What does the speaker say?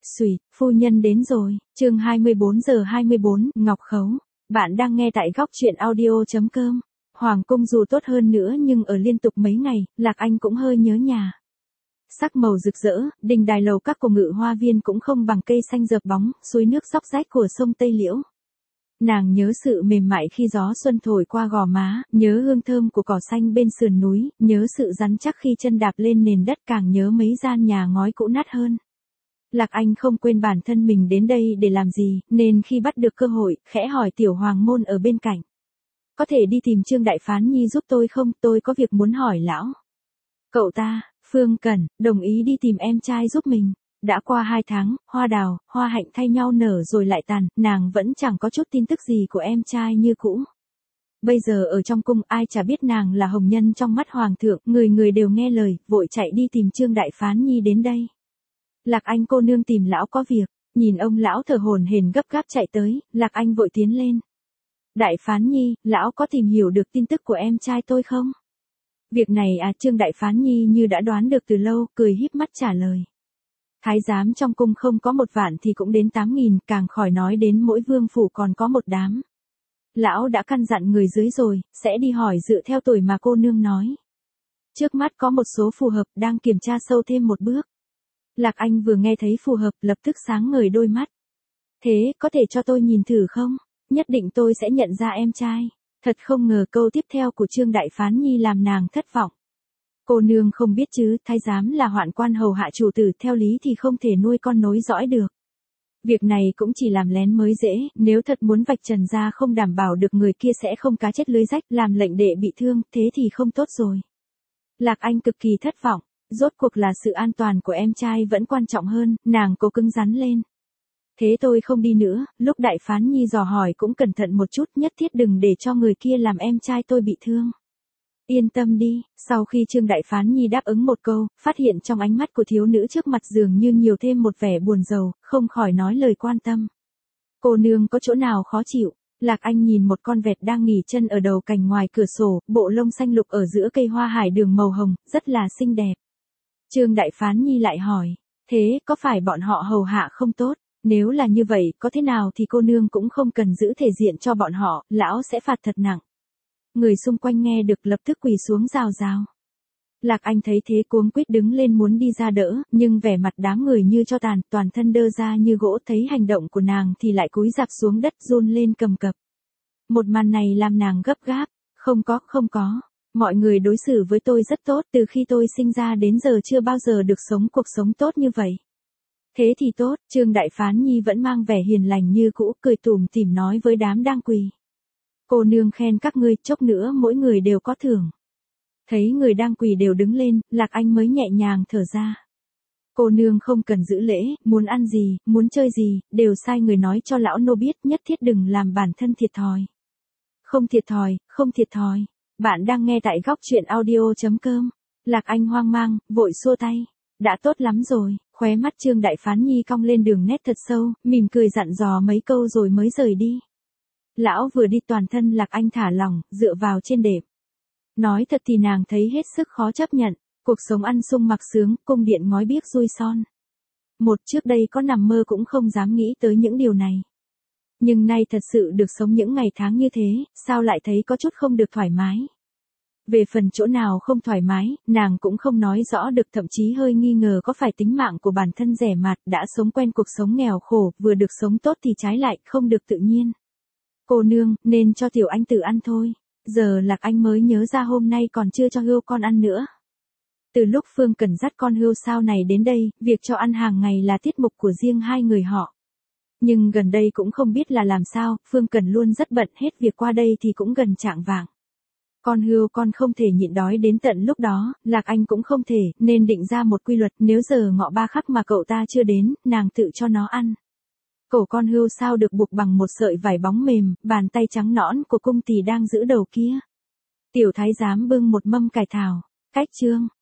Xùi, phu nhân đến rồi, chương 24:24, Ngọc Khấu. Bạn đang nghe tại góc truyện audio.com. Hoàng cung dù tốt hơn nữa nhưng ở liên tục mấy ngày, Lạc Anh cũng hơi nhớ nhà. Sắc màu rực rỡ, đình đài lầu các của Ngự Hoa Viên cũng không bằng cây xanh rợp bóng, suối nước róc rách của sông Tây Liễu. Nàng nhớ sự mềm mại khi gió xuân thổi qua gò má, nhớ hương thơm của cỏ xanh bên sườn núi, nhớ sự rắn chắc khi chân đạp lên nền đất, càng nhớ mấy gian nhà ngói cũ nát hơn. Lạc Anh không quên bản thân mình đến đây để làm gì, nên khi bắt được cơ hội, khẽ hỏi Tiểu Hoàng môn ở bên cạnh. Có thể đi tìm Trương Đại Phán Nhi giúp tôi không, tôi có việc muốn hỏi lão. Cậu ta, Phương Cẩn, đồng ý đi tìm em trai giúp mình. Đã qua 2 tháng, hoa đào, hoa hạnh thay nhau nở rồi lại tàn, nàng vẫn chẳng có chút tin tức gì của em trai như cũ. Bây giờ ở trong cung ai chả biết nàng là hồng nhân trong mắt hoàng thượng, người người đều nghe lời, vội chạy đi tìm Trương Đại Phán Nhi đến đây. Lạc Anh cô nương tìm lão có việc, nhìn ông lão thở hổn hển gấp gáp chạy tới, Lạc Anh vội tiến lên. Đại Phán Nhi, lão có tìm hiểu được tin tức của em trai tôi không? Việc này à, Trương Đại Phán Nhi như đã đoán được từ lâu, cười híp mắt trả lời. Thái giám trong cung không có 1 vạn thì cũng đến 8.000, càng khỏi nói đến mỗi vương phủ còn có một đám. Lão đã căn dặn người dưới rồi, sẽ đi hỏi dựa theo tuổi mà cô nương nói. Trước mắt có một số phù hợp, đang kiểm tra sâu thêm một bước. Lạc Anh vừa nghe thấy phù hợp, lập tức sáng ngời đôi mắt. Thế, có thể cho tôi nhìn thử không? Nhất định tôi sẽ nhận ra em trai. Thật không ngờ câu tiếp theo của Trương Đại Phán Nhi làm nàng thất vọng. Cô nương không biết chứ, thái giám là hoạn quan hầu hạ chủ tử, theo lý thì không thể nuôi con nối dõi được. Việc này cũng chỉ làm lén mới dễ, nếu thật muốn vạch trần ra không đảm bảo được người kia sẽ không cá chết lưới rách, làm lệnh đệ bị thương, thế thì không tốt rồi. Lạc Anh cực kỳ thất vọng, rốt cuộc là sự an toàn của em trai vẫn quan trọng hơn, nàng cố cứng rắn lên. Thế tôi không đi nữa, lúc Đại Phán Nhi dò hỏi cũng cẩn thận một chút, nhất thiết đừng để cho người kia làm em trai tôi bị thương. Yên tâm đi, sau khi Trương Đại Phán Nhi đáp ứng một câu, phát hiện trong ánh mắt của thiếu nữ trước mặt dường như nhiều thêm một vẻ buồn rầu, không khỏi nói lời quan tâm. Cô nương có chỗ nào khó chịu? Lạc Anh nhìn một con vẹt đang nghỉ chân ở đầu cành ngoài cửa sổ, bộ lông xanh lục ở giữa cây hoa hải đường màu hồng, rất là xinh đẹp. Trương Đại Phán Nhi lại hỏi, thế có phải bọn họ hầu hạ không tốt? Nếu là như vậy, có thế nào thì cô nương cũng không cần giữ thể diện cho bọn họ, lão sẽ phạt thật nặng. Người xung quanh nghe được lập tức quỳ xuống rào rào. Lạc Anh thấy thế cuống quýt đứng lên muốn đi ra đỡ, nhưng vẻ mặt đám người như cho tàn, toàn thân đơ ra như gỗ, thấy hành động của nàng thì lại cúi rạp xuống đất run lên cầm cập. Một màn này làm nàng gấp gáp, không có, mọi người đối xử với tôi rất tốt, từ khi tôi sinh ra đến giờ chưa bao giờ được sống cuộc sống tốt như vậy. Thế thì tốt, Trương Đại Phán Nhi vẫn mang vẻ hiền lành như cũ, cười tủm tỉm nói với đám đang quỳ. Cô nương khen các ngươi, chốc nữa mỗi người đều có thưởng. Thấy người đang quỳ đều đứng lên, Lạc Anh mới nhẹ nhàng thở ra. Cô nương không cần giữ lễ, muốn ăn gì, muốn chơi gì, đều sai người nói cho lão nô biết, nhất thiết đừng làm bản thân thiệt thòi. Không thiệt thòi. Bạn đang nghe tại góc truyện audio.com. Lạc Anh hoang mang, vội xua tay. Đã tốt lắm rồi, khóe mắt Trương Đại Phán Nhi cong lên đường nét thật sâu, mỉm cười dặn dò mấy câu rồi mới rời đi. Lão vừa đi toàn thân Lạc Anh thả lỏng, dựa vào trên đệm. Nói thật thì nàng thấy hết sức khó chấp nhận, cuộc sống ăn sung mặc sướng, cung điện ngói biếc ruôi son. Trước đây có nằm mơ cũng không dám nghĩ tới những điều này. Nhưng nay thật sự được sống những ngày tháng như thế, sao lại thấy có chút không được thoải mái. Về phần chỗ nào không thoải mái, nàng cũng không nói rõ được, thậm chí hơi nghi ngờ có phải tính mạng của bản thân rẻ mạt, đã sống quen cuộc sống nghèo khổ, vừa được sống tốt thì trái lại không được tự nhiên. Cô nương, nên cho tiểu anh tử ăn thôi. Giờ Lạc Anh mới nhớ ra hôm nay còn chưa cho hươu con ăn nữa. Từ lúc Phương Cẩn dắt con hươu sao này đến đây, việc cho ăn hàng ngày là tiết mục của riêng hai người họ. Nhưng gần đây cũng không biết là làm sao, Phương Cẩn luôn rất bận, hết việc qua đây thì cũng gần chạng vạng. Con hươu con không thể nhịn đói đến tận lúc đó, Lạc Anh cũng không thể, nên định ra một quy luật, nếu giờ ngọ 3 khắc mà cậu ta chưa đến, nàng tự cho nó ăn. Cổ con hươu sao được buộc bằng một sợi vải bóng mềm, bàn tay trắng nõn của cung tỳ đang giữ đầu kia. Tiểu thái giám bưng một mâm cải thảo, cách chương.